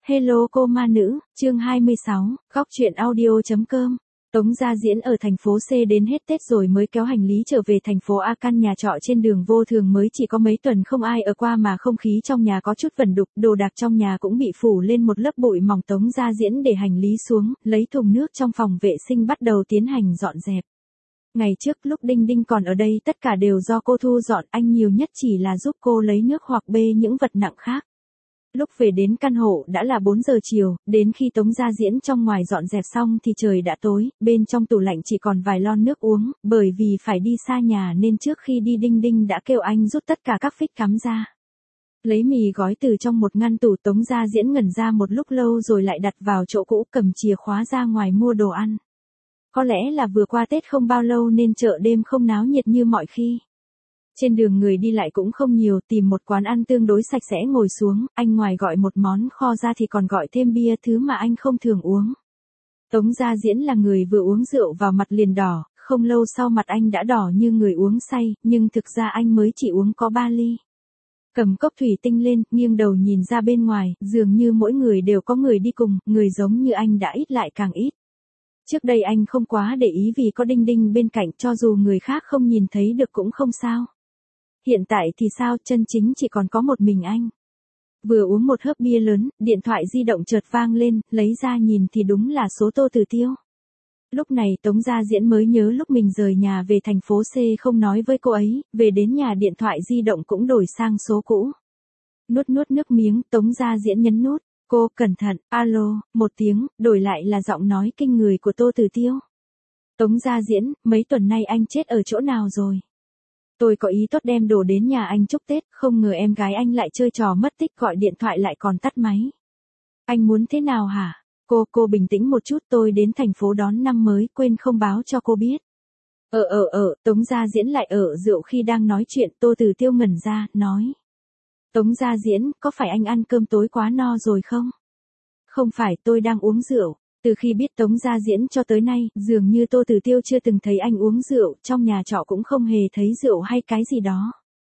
Hello cô ma nữ, chương 26, góc truyện audio.com. Tống Gia Diễn ở thành phố C đến hết Tết rồi mới kéo hành lý trở về thành phố A, căn nhà trọ trên đường vô thường mới chỉ có mấy tuần không ai ở qua mà không khí trong nhà có chút vẩn đục, đồ đạc trong nhà cũng bị phủ lên một lớp bụi mỏng. Tống Gia Diễn để hành lý xuống, lấy thùng nước trong phòng vệ sinh bắt đầu tiến hành dọn dẹp. Ngày trước lúc Đinh Đinh còn ở đây tất cả đều do cô thu dọn, anh nhiều nhất chỉ là giúp cô lấy nước hoặc bê những vật nặng khác. Lúc về đến căn hộ đã là 4 giờ chiều, đến khi Tống Gia Diễn trong ngoài dọn dẹp xong thì trời đã tối, bên trong tủ lạnh chỉ còn vài lon nước uống, bởi vì phải đi xa nhà nên trước khi đi Đinh Đinh đã kêu anh rút tất cả các phích cắm ra. Lấy mì gói từ trong một ngăn tủ, Tống Gia Diễn ngẩn ra một lúc lâu rồi lại đặt vào chỗ cũ, cầm chìa khóa ra ngoài mua đồ ăn. Có lẽ là vừa qua Tết không bao lâu nên chợ đêm không náo nhiệt như mọi khi. Trên đường người đi lại cũng không nhiều, tìm một quán ăn tương đối sạch sẽ ngồi xuống, anh ngoài gọi một món kho ra thì còn gọi thêm bia, thứ mà anh không thường uống. Tống Gia Diễn là người vừa uống rượu vào mặt liền đỏ, không lâu sau mặt anh đã đỏ như người uống say, nhưng thực ra anh mới chỉ uống có 3 ly. Cầm cốc thủy tinh lên, nghiêng đầu nhìn ra bên ngoài, dường như mỗi người đều có người đi cùng, người giống như anh đã ít lại càng ít. Trước đây anh không quá để ý vì có Đinh Đinh bên cạnh, cho dù người khác không nhìn thấy được cũng không sao. Hiện tại thì sao, chân chính chỉ còn có một mình anh. Vừa uống một hớp bia lớn, điện thoại di động chợt vang lên, lấy ra nhìn thì đúng là số Tô Tử Tiêu. Lúc này Tống Gia Diễn mới nhớ lúc mình rời nhà về thành phố C không nói với cô ấy, về đến nhà điện thoại di động cũng đổi sang số cũ. Nuốt nước miếng, Tống Gia Diễn nhấn nút. Cô, cẩn thận, alo, một tiếng, đổi lại là giọng nói kinh người của Tô Tử Tiêu. Tống Gia Diễn, mấy tuần nay anh chết ở chỗ nào rồi? Tôi có ý tốt đem đồ đến nhà anh chúc Tết, không ngờ em gái anh lại chơi trò mất tích, gọi điện thoại lại còn tắt máy. Anh muốn thế nào hả? Cô bình tĩnh một chút, tôi đến thành phố đón năm mới, quên không báo cho cô biết. Tống Gia Diễn lại ở rượu khi đang nói chuyện, Tô Tử Tiêu ngẩn ra, nói. Tống Gia Diễn, có phải anh ăn cơm tối quá no rồi không? Không phải, tôi đang uống rượu. Từ khi biết Tống Gia Diễn cho tới nay, dường như Tô Tử Tiêu chưa từng thấy anh uống rượu, trong nhà trọ cũng không hề thấy rượu hay cái gì đó.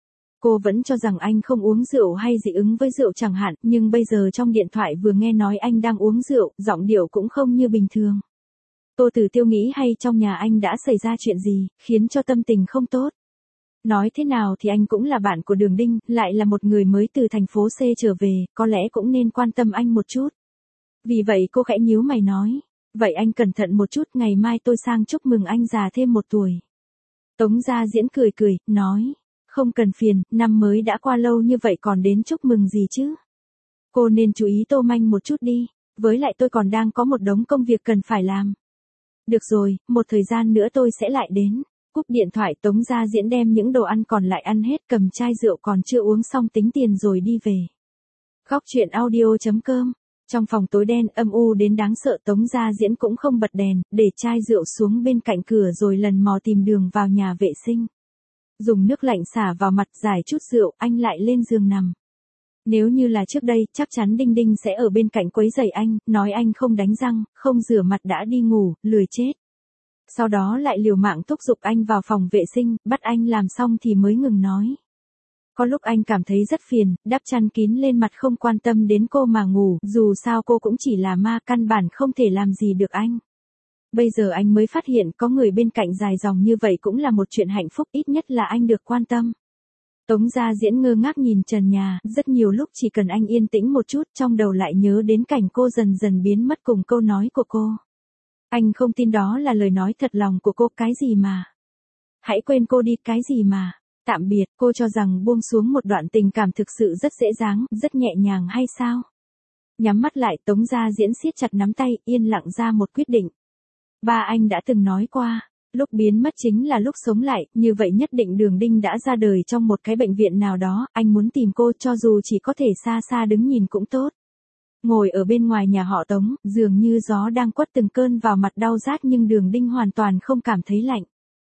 Cô vẫn cho rằng anh không uống rượu hay dị ứng với rượu chẳng hạn, nhưng bây giờ trong điện thoại vừa nghe nói anh đang uống rượu, giọng điệu cũng không như bình thường. Tô Tử Tiêu nghĩ hay trong nhà anh đã xảy ra chuyện gì, khiến cho tâm tình không tốt. Nói thế nào thì anh cũng là bạn của Đường Đinh, lại là một người mới từ thành phố C trở về, có lẽ cũng nên quan tâm anh một chút. Vì vậy cô khẽ nhíu mày nói, vậy anh cẩn thận một chút, ngày mai tôi sang chúc mừng anh già thêm 1 tuổi. Tống Gia Diễn cười, nói, không cần phiền, năm mới đã qua lâu như vậy còn đến chúc mừng gì chứ. Cô nên chú ý tô manh một chút đi, với lại tôi còn đang có một đống công việc cần phải làm. Được rồi, một thời gian nữa tôi sẽ lại đến. Cúp điện thoại, Tống Gia Diễn đem những đồ ăn còn lại ăn hết, cầm chai rượu còn chưa uống xong tính tiền rồi đi về. Góc truyện audio.com. Trong phòng tối đen âm u đến đáng sợ, Tống Gia Diễn cũng không bật đèn, để chai rượu xuống bên cạnh cửa rồi lần mò tìm đường vào nhà vệ sinh. Dùng nước lạnh xả vào mặt, giải chút rượu, anh lại lên giường nằm. Nếu như là trước đây, chắc chắn Đinh Đinh sẽ ở bên cạnh quấy rầy anh, nói anh không đánh răng, không rửa mặt đã đi ngủ, lười chết. Sau đó lại liều mạng thúc giục anh vào phòng vệ sinh, bắt anh làm xong thì mới ngừng nói. Có lúc anh cảm thấy rất phiền, đắp chăn kín lên mặt không quan tâm đến cô mà ngủ, dù sao cô cũng chỉ là ma, căn bản không thể làm gì được anh. Bây giờ anh mới phát hiện có người bên cạnh dài dòng như vậy cũng là một chuyện hạnh phúc, ít nhất là anh được quan tâm. Tống Gia Diễn ngơ ngác nhìn trần nhà, rất nhiều lúc chỉ cần anh yên tĩnh một chút, trong đầu lại nhớ đến cảnh cô dần dần biến mất cùng câu nói của cô. Anh không tin đó là lời nói thật lòng của cô, cái gì mà. Hãy quên cô đi, cái gì mà. Tạm biệt, cô cho rằng buông xuống một đoạn tình cảm thực sự rất dễ dàng, rất nhẹ nhàng hay sao? Nhắm mắt lại, Tống Gia Diễn siết chặt nắm tay, yên lặng ra một quyết định. Ba anh đã từng nói qua, lúc biến mất chính là lúc sống lại, như vậy nhất định Đường Đinh đã ra đời trong một cái bệnh viện nào đó, anh muốn tìm cô cho dù chỉ có thể xa xa đứng nhìn cũng tốt. Ngồi ở bên ngoài nhà họ Tống, dường như gió đang quất từng cơn vào mặt đau rát nhưng Đường Đinh hoàn toàn không cảm thấy lạnh.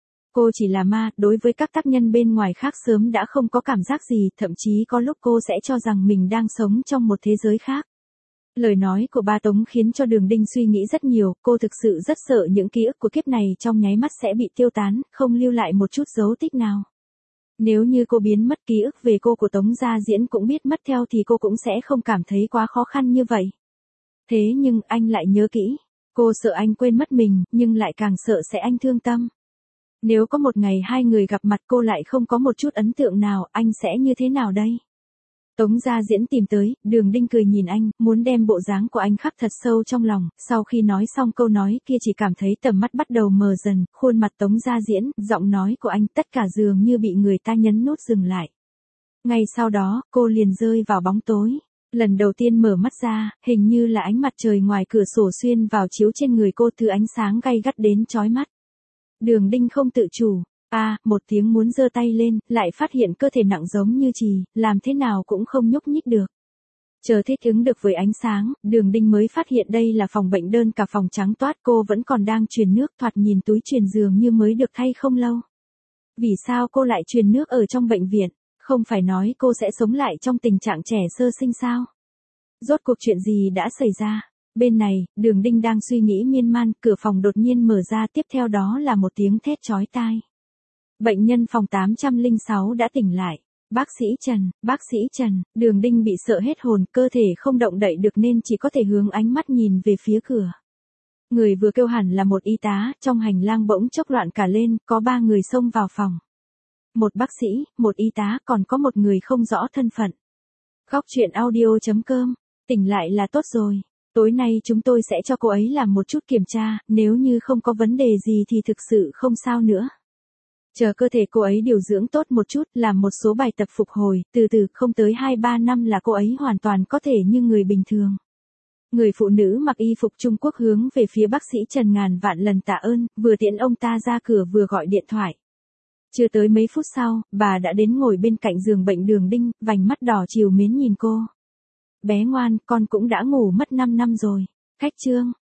Cô chỉ là ma, đối với các tác nhân bên ngoài khác sớm đã không có cảm giác gì, thậm chí có lúc cô sẽ cho rằng mình đang sống trong một thế giới khác. Lời nói của ba Tống khiến cho Đường Đinh suy nghĩ rất nhiều, cô thực sự rất sợ những ký ức của kiếp này trong nháy mắt sẽ bị tiêu tán, không lưu lại một chút dấu tích nào. Nếu như cô biến mất, ký ức về cô của Tống Gia Diễn cũng biết mất theo thì cô cũng sẽ không cảm thấy quá khó khăn như vậy. Thế nhưng anh lại nhớ kỹ. Cô sợ anh quên mất mình, nhưng lại càng sợ sẽ anh thương tâm. Nếu có một ngày hai người gặp mặt cô lại không có một chút ấn tượng nào, anh sẽ như thế nào đây? Tống Gia Diễn tìm tới, Đường Đinh cười nhìn anh, muốn đem bộ dáng của anh khắc thật sâu trong lòng, sau khi nói xong câu nói kia chỉ cảm thấy tầm mắt bắt đầu mờ dần, khuôn mặt Tống Gia Diễn, giọng nói của anh tất cả dường như bị người ta nhấn nút dừng lại. Ngay sau đó, cô liền rơi vào bóng tối. Lần đầu tiên mở mắt ra, hình như là ánh mặt trời ngoài cửa sổ xuyên vào chiếu trên người cô từ ánh sáng gay gắt đến chói mắt. Đường Đinh không tự chủ. Một tiếng muốn giơ tay lên, lại phát hiện cơ thể nặng giống như chì, làm thế nào cũng không nhúc nhích được. Chờ thích ứng được với ánh sáng, Đường Đinh mới phát hiện đây là phòng bệnh đơn, cả phòng trắng toát, cô vẫn còn đang truyền nước, thoạt nhìn túi truyền dường như mới được thay không lâu. Vì sao cô lại truyền nước ở trong bệnh viện? Không phải nói cô sẽ sống lại trong tình trạng trẻ sơ sinh sao? Rốt cuộc chuyện gì đã xảy ra? Bên này, Đường Đinh đang suy nghĩ miên man, cửa phòng đột nhiên mở ra, tiếp theo đó là một tiếng thét chói tai. Bệnh nhân phòng 806 đã tỉnh lại. Bác sĩ Trần, Đường Đinh bị sợ hết hồn, cơ thể không động đậy được nên chỉ có thể hướng ánh mắt nhìn về phía cửa. Người vừa kêu hẳn là một y tá, trong hành lang bỗng chốc loạn cả lên, có 3 người xông vào phòng. Một bác sĩ, một y tá, còn có một người không rõ thân phận. Góc truyện audio.com, tỉnh lại là tốt rồi. Tối nay chúng tôi sẽ cho cô ấy làm một chút kiểm tra, nếu như không có vấn đề gì thì thực sự không sao nữa. Chờ cơ thể cô ấy điều dưỡng tốt một chút, làm một số bài tập phục hồi, từ từ không tới 2-3 năm là cô ấy hoàn toàn có thể như người bình thường. Người phụ nữ mặc y phục Trung Quốc hướng về phía bác sĩ Trần ngàn vạn lần tạ ơn, vừa tiễn ông ta ra cửa vừa gọi điện thoại. Chưa tới mấy phút sau, bà đã đến ngồi bên cạnh giường bệnh Đường Đinh, vành mắt đỏ trìu mến nhìn cô. Bé ngoan, con cũng đã ngủ mất 5 năm rồi. Khách trương.